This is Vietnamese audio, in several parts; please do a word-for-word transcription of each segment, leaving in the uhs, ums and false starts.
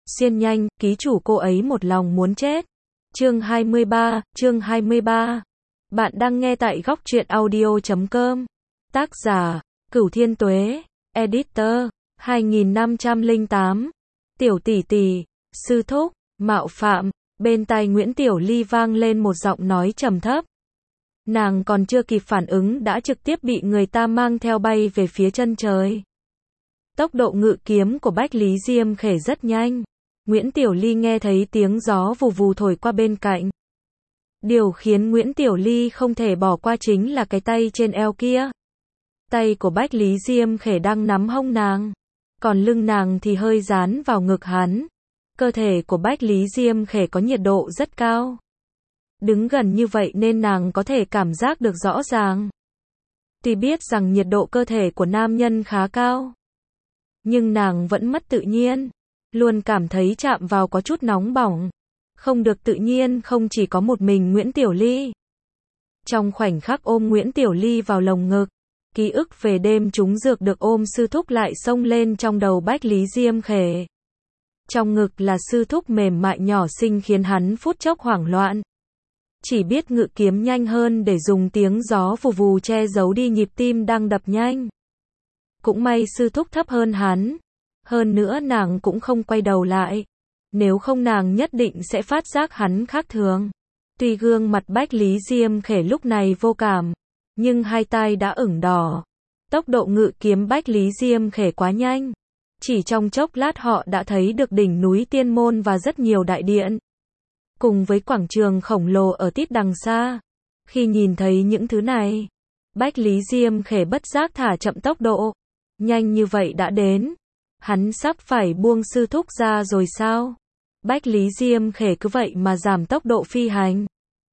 Xiên nhanh, ký chủ cô ấy một lòng muốn chết. Chương hai mươi ba, chương hai mươi ba. Bạn đang nghe tại góc truyện audio chấm com. Tác giả, Cửu Thiên Tuế, Editor, hai nghìn năm trăm lẻ tám. Tiểu tỷ tỷ, sư thúc, mạo phạm, bên tai Nguyễn Tiểu Ly vang lên một giọng nói trầm thấp. Nàng còn chưa kịp phản ứng đã trực tiếp bị người ta mang theo bay về phía chân trời. Tốc độ ngự kiếm của Bách Lý Diêm Khể rất nhanh. Nguyễn Tiểu Ly nghe thấy tiếng gió vù vù thổi qua bên cạnh. Điều khiến Nguyễn Tiểu Ly không thể bỏ qua chính là cái tay trên eo kia. Tay của Bách Lý Diêm Khể đang nắm hông nàng, còn lưng nàng thì hơi dán vào ngực hắn. Cơ thể của Bách Lý Diêm Khể có nhiệt độ rất cao. Đứng gần như vậy nên nàng có thể cảm giác được rõ ràng. Tuy biết rằng nhiệt độ cơ thể của nam nhân khá cao, nhưng nàng vẫn mất tự nhiên, luôn cảm thấy chạm vào có chút nóng bỏng. Không được tự nhiên không chỉ có một mình Nguyễn Tiểu Ly. Trong khoảnh khắc ôm Nguyễn Tiểu Ly vào lồng ngực, ký ức về đêm trúng dược được ôm sư thúc lại xông lên trong đầu Bách Lý Diêm Khể. Trong ngực là sư thúc mềm mại nhỏ xinh khiến hắn phút chốc hoảng loạn. Chỉ biết ngự kiếm nhanh hơn để dùng tiếng gió vù vù che giấu đi nhịp tim đang đập nhanh. Cũng may sư thúc thấp hơn hắn. Hơn nữa nàng cũng không quay đầu lại. Nếu không nàng nhất định sẽ phát giác hắn khác thường. Tuy gương mặt Bách Lý Diêm Khể lúc này vô cảm, nhưng hai tai đã ửng đỏ. Tốc độ ngự kiếm Bách Lý Diêm Khể quá nhanh. Chỉ trong chốc lát họ đã thấy được đỉnh núi Tiên Môn và rất nhiều đại điện. Cùng với quảng trường khổng lồ ở tít đằng xa. Khi nhìn thấy những thứ này, Bách Lý Diêm Khể bất giác thả chậm tốc độ. Nhanh như vậy đã đến. Hắn sắp phải buông sư thúc ra rồi sao? Bách Lý Diêm Khể cứ vậy mà giảm tốc độ phi hành.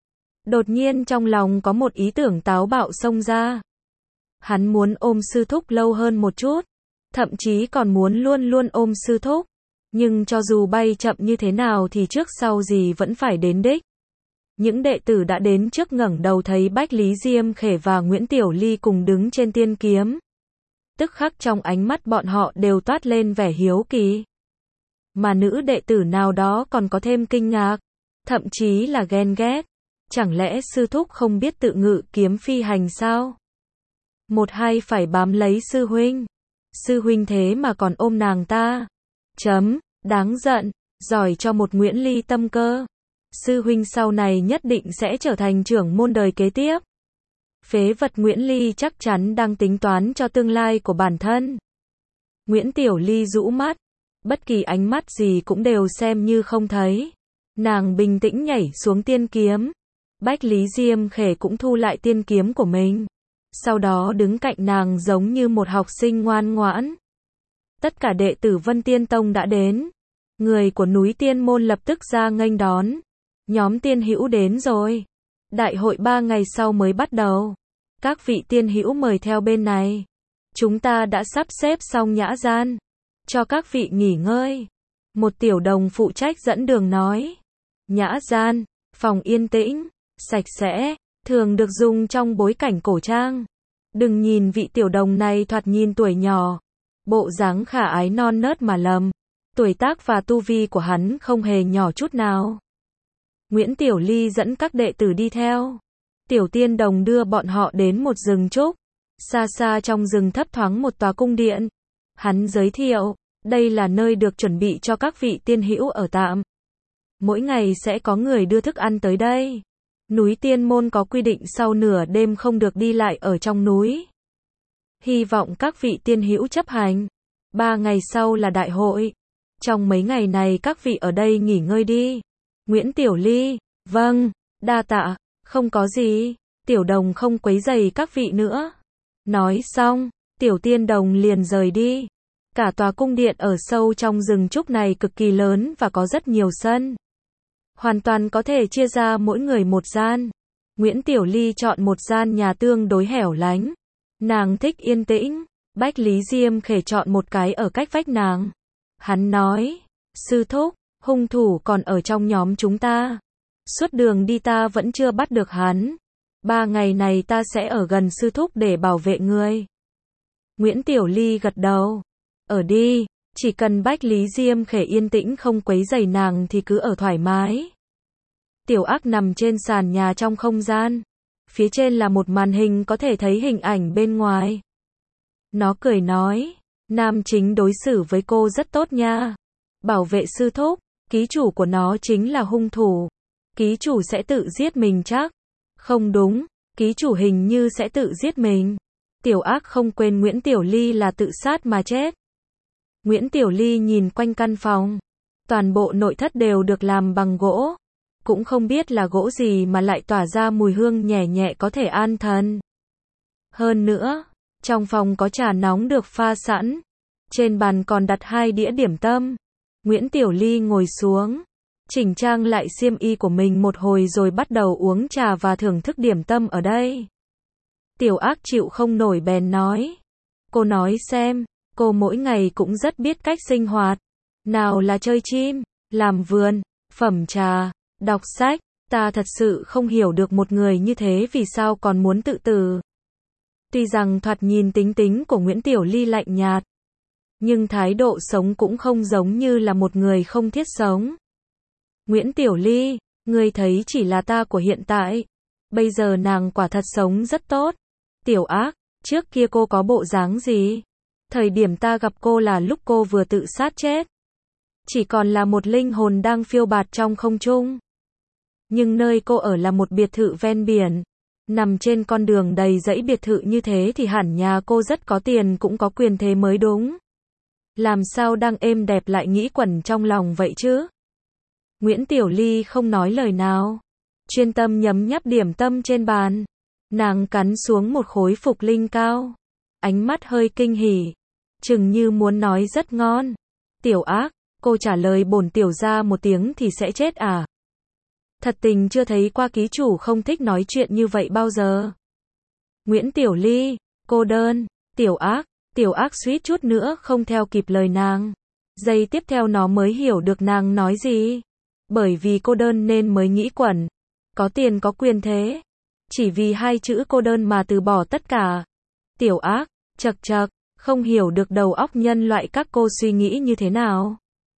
Đột nhiên trong lòng có một ý tưởng táo bạo xông ra. Hắn muốn ôm sư thúc lâu hơn một chút. Thậm chí còn muốn luôn luôn ôm sư thúc. Nhưng cho dù bay chậm như thế nào thì trước sau gì vẫn phải đến đích. Những đệ tử đã đến trước ngẩng đầu thấy Bách Lý Diêm Khể và Nguyễn Tiểu Ly cùng đứng trên tiên kiếm. Tức khắc trong ánh mắt bọn họ đều toát lên vẻ hiếu kỳ. Mà nữ đệ tử nào đó còn có thêm kinh ngạc, thậm chí là ghen ghét. Chẳng lẽ sư thúc không biết tự ngự kiếm phi hành sao? Một hai phải bám lấy sư huynh. Sư huynh thế mà còn ôm nàng ta. Chấm, đáng giận, giỏi cho một Nguyễn Ly tâm cơ. Sư huynh sau này nhất định sẽ trở thành trưởng môn đời kế tiếp. Phế vật Nguyễn Ly chắc chắn đang tính toán cho tương lai của bản thân. Nguyễn Tiểu Ly rũ mắt, bất kỳ ánh mắt gì cũng đều xem như không thấy. Nàng bình tĩnh nhảy xuống tiên kiếm. Bách Lý Diêm Khể cũng thu lại tiên kiếm của mình. Sau đó đứng cạnh nàng giống như một học sinh ngoan ngoãn. Tất cả đệ tử Vân Tiên Tông đã đến. Người của núi Tiên Môn lập tức ra nghênh đón. Nhóm tiên hữu đến rồi. Đại hội ba ngày sau mới bắt đầu. Các vị tiên hữu mời theo bên này. Chúng ta đã sắp xếp xong nhã gian. Cho các vị nghỉ ngơi. Một tiểu đồng phụ trách dẫn đường nói. Nhã gian, phòng yên tĩnh, sạch sẽ, thường được dùng trong bối cảnh cổ trang. Đừng nhìn vị tiểu đồng này thoạt nhìn tuổi nhỏ. Bộ dáng khả ái non nớt mà lầm. Tuổi tác và tu vi của hắn không hề nhỏ chút nào. Nguyễn Tiểu Ly dẫn các đệ tử đi theo. Tiểu tiên đồng đưa bọn họ đến một rừng trúc. Xa xa trong rừng thấp thoáng một tòa cung điện. Hắn giới thiệu, đây là nơi được chuẩn bị cho các vị tiên hữu ở tạm. Mỗi ngày sẽ có người đưa thức ăn tới đây. Núi Tiên Môn có quy định sau nửa đêm không được đi lại ở trong núi. Hy vọng các vị tiên hữu chấp hành. Ba ngày sau là đại hội. Trong mấy ngày này các vị ở đây nghỉ ngơi đi. Nguyễn Tiểu Ly, vâng, đa tạ, không có gì. Tiểu đồng không quấy rầy các vị nữa. Nói xong, tiểu tiên đồng liền rời đi. Cả tòa cung điện ở sâu trong rừng trúc này cực kỳ lớn và có rất nhiều sân. Hoàn toàn có thể chia ra mỗi người một gian. Nguyễn Tiểu Ly chọn một gian nhà tương đối hẻo lánh. Nàng thích yên tĩnh. Bách Lý Diêm Khể chọn một cái ở cách vách nàng. Hắn nói, sư thúc, hung thủ còn ở trong nhóm chúng ta. Suốt đường đi ta vẫn chưa bắt được hắn. Ba ngày này ta sẽ ở gần sư thúc để bảo vệ ngươi. Nguyễn Tiểu Ly gật đầu. Ở đi, Chỉ cần Bách Lý Diêm Khể yên tĩnh không quấy rầy nàng thì cứ ở thoải mái. Tiểu Ác nằm trên sàn nhà trong không gian. Phía trên là một màn hình có thể thấy hình ảnh bên ngoài. Nó cười nói, nam chính đối xử với cô rất tốt nha. Bảo vệ sư thúc, ký chủ của nó chính là hung thủ. Ký chủ sẽ tự giết mình chắc? Không đúng, ký chủ hình như sẽ tự giết mình. Tiểu Ác không quên Nguyễn Tiểu Ly là tự sát mà chết. Nguyễn Tiểu Ly nhìn quanh căn phòng. Toàn bộ nội thất đều được làm bằng gỗ. Cũng không biết là gỗ gì mà lại tỏa ra mùi hương nhẹ nhẹ có thể an thần. Hơn nữa, trong phòng có trà nóng được pha sẵn. Trên bàn còn đặt hai đĩa điểm tâm. Nguyễn Tiểu Ly ngồi xuống, chỉnh trang lại xiêm y của mình một hồi rồi bắt đầu uống trà và thưởng thức điểm tâm ở đây. Tiểu Ác chịu không nổi bèn nói. Cô nói xem, cô mỗi ngày cũng rất biết cách sinh hoạt. Nào là chơi chim, làm vườn, phẩm trà, đọc sách. Ta thật sự không hiểu được một người như thế vì sao còn muốn tự tử. Tuy rằng thoạt nhìn tính tính của Nguyễn Tiểu Ly lạnh nhạt, nhưng thái độ sống cũng không giống như là một người không thiết sống. Nguyễn Tiểu Ly, ngươi thấy chỉ là ta của hiện tại. Bây giờ nàng quả thật sống rất tốt. Tiểu Ác, trước kia cô có bộ dáng gì? Thời điểm ta gặp cô là lúc cô vừa tự sát chết. Chỉ còn là một linh hồn đang phiêu bạt trong không trung. Nhưng nơi cô ở là một biệt thự ven biển. Nằm trên con đường đầy dãy biệt thự như thế thì hẳn nhà cô rất có tiền cũng có quyền thế mới đúng. Làm sao đang êm đẹp lại nghĩ quẩn trong lòng vậy chứ? Nguyễn Tiểu Ly không nói lời nào. Chuyên tâm nhấm nháp điểm tâm trên bàn. Nàng cắn xuống một khối phục linh cao. Ánh mắt hơi kinh hỉ. Chừng như muốn nói rất ngon. Tiểu Ác, cô trả lời bổn tiểu gia một tiếng thì sẽ chết à? Thật tình chưa thấy qua ký chủ không thích nói chuyện như vậy bao giờ. Nguyễn Tiểu Ly, cô đơn. Tiểu Ác, Tiểu Ác suýt chút nữa không theo kịp lời nàng. Giây tiếp theo nó mới hiểu được nàng nói gì. Bởi vì cô đơn nên mới nghĩ quẩn. Có tiền có quyền thế. Chỉ vì hai chữ cô đơn mà từ bỏ tất cả. Tiểu Ác, chậc chậc, không hiểu được đầu óc nhân loại các cô suy nghĩ như thế nào.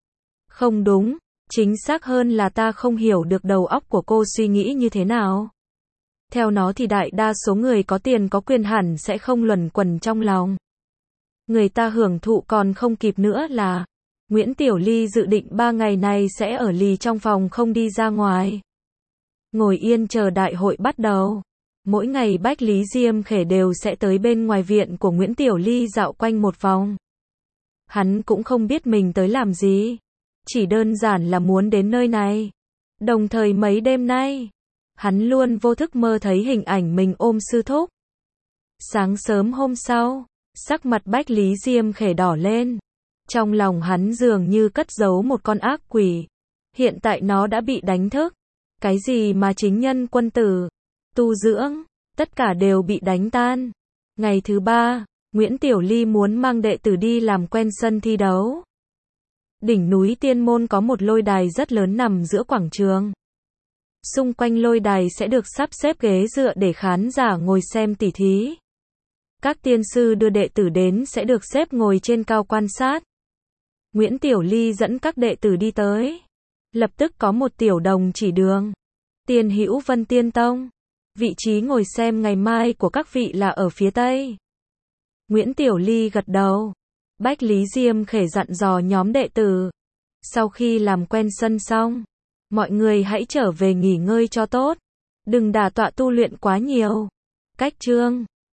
Không đúng, chính xác hơn là ta không hiểu được đầu óc của cô suy nghĩ như thế nào. Theo nó thì đại đa số người có tiền có quyền hẳn sẽ không luẩn quẩn trong lòng. Người ta hưởng thụ còn không kịp nữa là. Nguyễn Tiểu Ly dự định ba ngày này sẽ ở lì trong phòng không đi ra ngoài. Ngồi yên chờ đại hội bắt đầu. Mỗi ngày Bách Lý Diêm Khể đều sẽ tới bên ngoài viện của Nguyễn Tiểu Ly dạo quanh một vòng. Hắn cũng không biết mình tới làm gì. Chỉ đơn giản là muốn đến nơi này. Đồng thời mấy đêm nay, hắn luôn vô thức mơ thấy hình ảnh mình ôm sư thúc. Sáng sớm hôm sau, sắc mặt Bách Lý Diêm Khể đỏ lên. Trong lòng hắn dường như cất giấu một con ác quỷ. Hiện tại nó đã bị đánh thức. Cái gì mà chính nhân quân tử, tu dưỡng, tất cả đều bị đánh tan. Ngày thứ ba, Nguyễn Tiểu Ly muốn mang đệ tử đi làm quen sân thi đấu. Đỉnh núi Tiên Môn có một lôi đài rất lớn nằm giữa quảng trường. Xung quanh lôi đài sẽ được sắp xếp ghế dựa để khán giả ngồi xem tỉ thí. Các tiên sư đưa đệ tử đến sẽ được xếp ngồi trên cao quan sát. Nguyễn Tiểu Ly dẫn các đệ tử đi tới. Lập tức có một tiểu đồng chỉ đường. Tiên Hữu Vân Tiên Tông. Vị trí ngồi xem ngày mai của các vị là ở phía tây. Nguyễn Tiểu Ly gật đầu. Bách Lý Diêm Khể dặn dò nhóm đệ tử. Sau khi làm quen sân xong, mọi người hãy trở về nghỉ ngơi cho tốt. Đừng đả tọa tu luyện quá nhiều. Cách chương